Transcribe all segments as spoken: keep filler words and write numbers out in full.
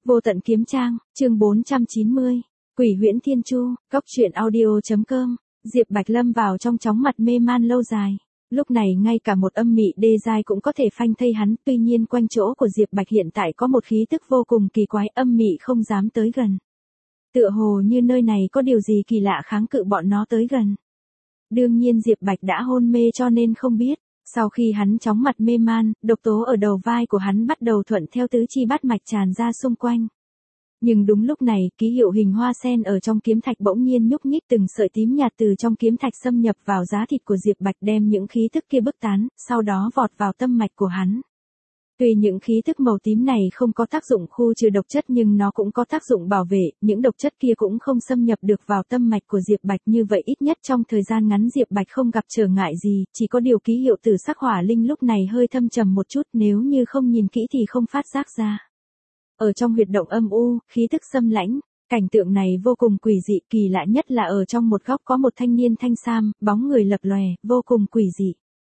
Vô tận kiếm trang, chương bốn trăm chín mươi. Quỷ huyễn thiên chu, cóc truyện audio.com. Diệp Bạch lâm vào trong chóng mặt mê man lâu dài. Lúc này ngay cả một âm mị đê giai cũng có thể phanh thây hắn, tuy nhiên quanh chỗ của Diệp Bạch hiện tại có một khí tức vô cùng kỳ quái, âm mị không dám tới gần. Tựa hồ như nơi này có điều gì kỳ lạ kháng cự bọn nó tới gần. Đương nhiên Diệp Bạch đã hôn mê cho nên không biết. Sau khi hắn chóng mặt mê man, độc tố ở đầu vai của hắn bắt đầu thuận theo tứ chi bát mạch tràn ra xung quanh. Nhưng đúng lúc này, ký hiệu hình hoa sen ở trong kiếm thạch bỗng nhiên nhúc nhích, từng sợi tím nhạt từ trong kiếm thạch xâm nhập vào giá thịt của Diệp Bạch, đem những khí tức kia bức tán, sau đó vọt vào tâm mạch của hắn. Tuy những khí tức màu tím này không có tác dụng khu trừ độc chất nhưng nó cũng có tác dụng bảo vệ, những độc chất kia cũng không xâm nhập được vào tâm mạch của Diệp Bạch, như vậy ít nhất trong thời gian ngắn Diệp Bạch không gặp trở ngại gì, chỉ có điều ký hiệu tử sắc hỏa linh lúc này hơi thâm trầm một chút, nếu như không nhìn kỹ thì không phát giác ra. Ở trong huyệt động âm u, khí tức xâm lãnh, cảnh tượng này vô cùng quỷ dị, kỳ lạ nhất là ở trong một góc có một thanh niên thanh sam, bóng người lập lòe, vô cùng quỷ dị.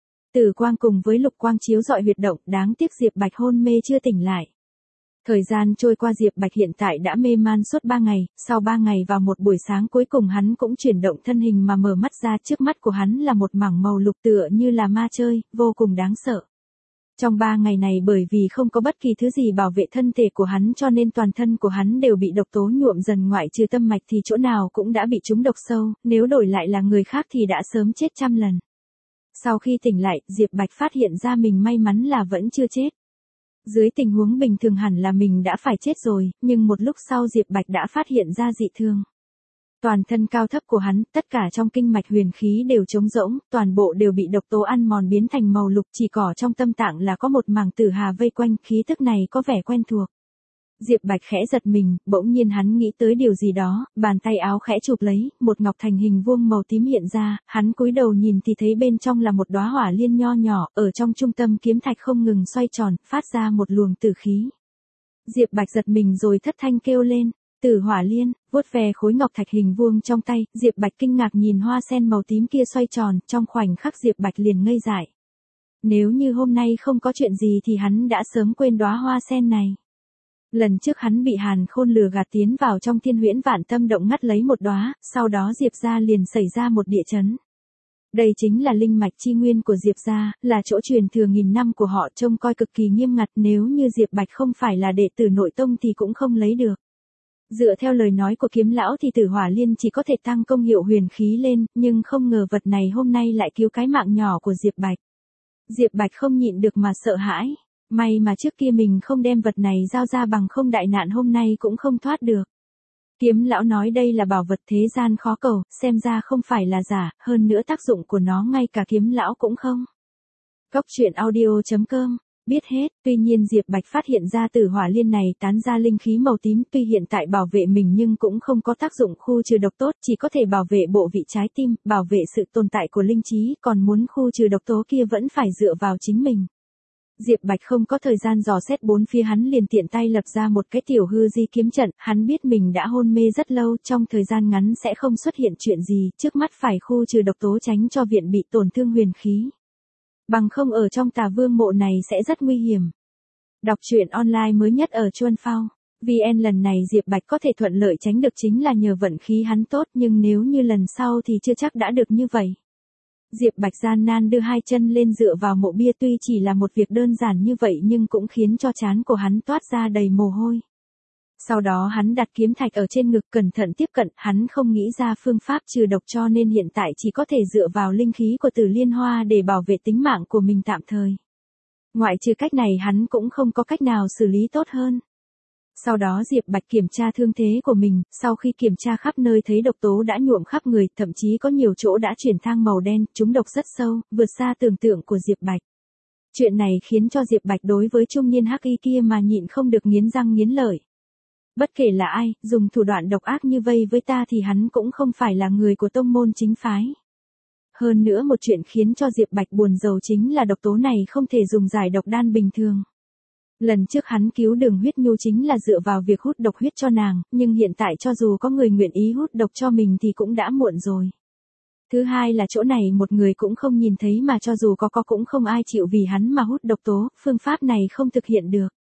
Tử quang cùng với lục quang chiếu rọi huyệt động, đáng tiếc Diệp Bạch hôn mê chưa tỉnh lại. Thời gian trôi qua, Diệp Bạch hiện tại đã mê man suốt ba ngày, sau ba ngày vào một buổi sáng cuối cùng hắn cũng chuyển động thân hình mà mở mắt ra, trước mắt của hắn là một mảng màu lục tựa như là ma chơi, vô cùng đáng sợ. Trong ba ngày này bởi vì không có bất kỳ thứ gì bảo vệ thân thể của hắn cho nên toàn thân của hắn đều bị độc tố nhuộm dần, ngoại trừ tâm mạch thì chỗ nào cũng đã bị trúng độc sâu, nếu đổi lại là người khác thì đã sớm chết trăm lần. Sau khi tỉnh lại, Diệp Bạch phát hiện ra mình may mắn là vẫn chưa chết. Dưới tình huống bình thường hẳn là mình đã phải chết rồi, nhưng một lúc sau Diệp Bạch đã phát hiện ra dị thường. Toàn thân cao thấp của hắn, tất cả trong kinh mạch huyền khí đều trống rỗng, toàn bộ đều bị độc tố ăn mòn biến thành màu lục, chỉ có trong tâm tạng là có một mảng tử hà vây quanh, khí tức này có vẻ quen thuộc. Diệp Bạch khẽ giật mình, bỗng nhiên hắn nghĩ tới điều gì đó, bàn tay áo khẽ chụp lấy, một ngọc thành hình vuông màu tím hiện ra, hắn cúi đầu nhìn thì thấy bên trong là một đóa hỏa liên nho nhỏ, ở trong trung tâm kiếm thạch không ngừng xoay tròn, phát ra một luồng tử khí. Diệp Bạch giật mình rồi thất thanh kêu lên, Tử hỏa liên, vuốt về khối ngọc thạch hình vuông trong tay, Diệp Bạch kinh ngạc nhìn hoa sen màu tím kia xoay tròn, trong khoảnh khắc Diệp Bạch liền ngây dại. Nếu như hôm nay không có chuyện gì thì hắn đã sớm quên đóa hoa sen này. Lần trước hắn bị Hàn Khôn lừa gạt tiến vào trong Thiên Huyễn Vạn Tâm động ngắt lấy một đóa, sau đó Diệp gia liền xảy ra một địa chấn. Đây chính là linh mạch chi nguyên của Diệp gia, là chỗ truyền thừa nghìn năm của họ, trông coi cực kỳ nghiêm ngặt, nếu như Diệp Bạch không phải là đệ tử nội tông thì cũng không lấy được. Dựa theo lời nói của kiếm lão thì tử hỏa liên chỉ có thể tăng công hiệu huyền khí lên, nhưng không ngờ vật này hôm nay lại cứu cái mạng nhỏ của Diệp Bạch. Diệp Bạch không nhịn được mà sợ hãi. May mà trước kia mình không đem vật này giao ra, bằng không đại nạn hôm nay cũng không thoát được. Kiếm lão nói đây là bảo vật thế gian khó cầu, xem ra không phải là giả, hơn nữa tác dụng của nó ngay cả kiếm lão cũng không. Cóc truyện audio.com. Biết hết, tuy nhiên Diệp Bạch phát hiện ra tử hỏa liên này tán ra linh khí màu tím, tuy hiện tại bảo vệ mình nhưng cũng không có tác dụng khu trừ độc tốt, chỉ có thể bảo vệ bộ vị trái tim, bảo vệ sự tồn tại của linh trí, còn muốn khu trừ độc tố kia vẫn phải dựa vào chính mình. Diệp Bạch không có thời gian dò xét bốn phía, hắn liền tiện tay lập ra một cái tiểu hư di kiếm trận, hắn biết mình đã hôn mê rất lâu, trong thời gian ngắn sẽ không xuất hiện chuyện gì, trước mắt phải khu trừ độc tố tránh cho viện bị tổn thương huyền khí. Bằng không ở trong Tà Vương mộ này sẽ rất nguy hiểm. Đọc truyện online mới nhất ở Chuan Phao. vê en lần này Diệp Bạch có thể thuận lợi tránh được chính là nhờ vận khí hắn tốt, nhưng nếu như lần sau thì chưa chắc đã được như vậy. Diệp Bạch gian nan đưa hai chân lên dựa vào mộ bia, tuy chỉ là một việc đơn giản như vậy nhưng cũng khiến cho trán của hắn toát ra đầy mồ hôi. Sau đó hắn đặt kiếm thạch ở trên ngực, cẩn thận tiếp cận, hắn không nghĩ ra phương pháp trừ độc cho nên hiện tại chỉ có thể dựa vào linh khí của Tử Liên Hoa để bảo vệ tính mạng của mình tạm thời. Ngoại trừ cách này hắn cũng không có cách nào xử lý tốt hơn. Sau đó Diệp Bạch kiểm tra thương thế của mình, sau khi kiểm tra khắp nơi thấy độc tố đã nhuộm khắp người, thậm chí có nhiều chỗ đã chuyển sang màu đen, chúng độc rất sâu, vượt xa tưởng tượng của Diệp Bạch. Chuyện này khiến cho Diệp Bạch đối với trung niên hắc y kia mà nhịn không được nghiến răng nghiến lợi. Bất kể là ai, dùng thủ đoạn độc ác như vây với ta thì hắn cũng không phải là người của tông môn chính phái. Hơn nữa một chuyện khiến cho Diệp Bạch buồn rầu chính là độc tố này không thể dùng giải độc đan bình thường. Lần trước hắn cứu Đường Huyết Nhu chính là dựa vào việc hút độc huyết cho nàng, nhưng hiện tại cho dù có người nguyện ý hút độc cho mình thì cũng đã muộn rồi. Thứ hai là chỗ này một người cũng không nhìn thấy, mà cho dù có có cũng không ai chịu vì hắn mà hút độc tố, phương pháp này không thực hiện được.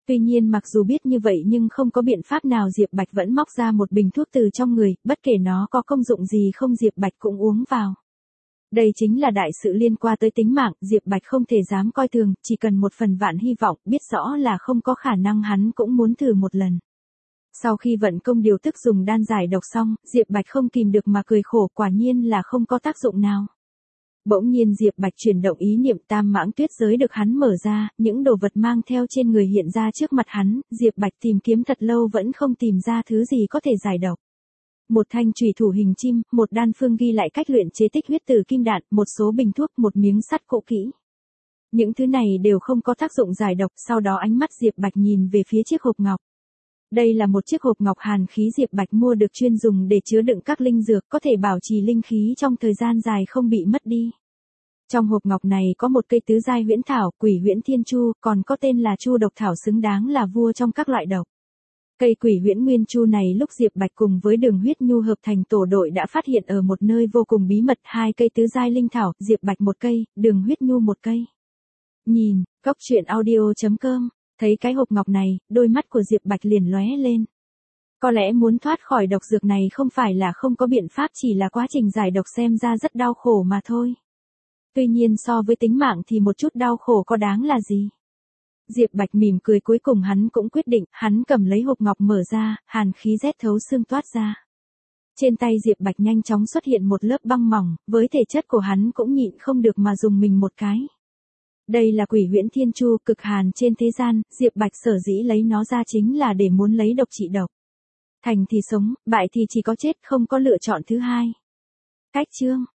Tuy nhiên mặc dù biết như vậy nhưng không có biện pháp nào Diệp Bạch vẫn móc ra một bình thuốc từ trong người, bất kể nó có công dụng gì không Diệp Bạch cũng uống vào. Đây chính là đại sự liên quan tới tính mạng, Diệp Bạch không thể dám coi thường, chỉ cần một phần vạn hy vọng, biết rõ là không có khả năng hắn cũng muốn thử một lần. Sau khi vận công điều tức dùng đan giải độc xong, Diệp Bạch không kìm được mà cười khổ, quả nhiên là không có tác dụng nào. Bỗng nhiên Diệp Bạch chuyển động ý niệm, tam mãng tuyết giới được hắn mở ra, những đồ vật mang theo trên người hiện ra trước mặt hắn, Diệp Bạch tìm kiếm thật lâu vẫn không tìm ra thứ gì có thể giải độc. Một thanh chùy thủ hình chim, một đan phương ghi lại cách luyện chế tích huyết từ kim đạn, một số bình thuốc, một miếng sắt cũ kỹ. Những thứ này đều không có tác dụng giải độc, sau đó ánh mắt Diệp Bạch nhìn về phía chiếc hộp ngọc. Đây là một chiếc hộp ngọc hàn khí Diệp Bạch mua được chuyên dùng để chứa đựng các linh dược, có thể bảo trì linh khí trong thời gian dài không bị mất đi. Trong hộp ngọc này có một cây tứ giai huyễn thảo, Quỷ Huyễn Thiên Chu, còn có tên là Chu độc thảo, xứng đáng là vua trong các loại độc. Cây Quỷ Huyễn Nguyên Chu này lúc Diệp Bạch cùng với Đường Huyết Nhu hợp thành tổ đội đã phát hiện ở một nơi vô cùng bí mật, hai cây tứ giai linh thảo, Diệp Bạch một cây, Đường Huyết Nhu một cây. Nhìn, cốc truyện audio chấm com, thấy cái hộp ngọc này, đôi mắt của Diệp Bạch liền lóe lên. Có lẽ muốn thoát khỏi độc dược này không phải là không có biện pháp, chỉ là quá trình giải độc xem ra rất đau khổ mà thôi. Tuy nhiên so với tính mạng thì một chút đau khổ có đáng là gì? Diệp Bạch mỉm cười, cuối cùng hắn cũng quyết định, hắn cầm lấy hộp ngọc mở ra, hàn khí rét thấu xương toát ra. Trên tay Diệp Bạch nhanh chóng xuất hiện một lớp băng mỏng, với thể chất của hắn cũng nhịn không được mà dùng mình một cái. Đây là Quỷ Huyễn Thiên Chu, cực hàn trên thế gian, Diệp Bạch sở dĩ lấy nó ra chính là để muốn lấy độc trị độc. Thành thì sống, bại thì chỉ có chết, không có lựa chọn thứ hai. Cách chương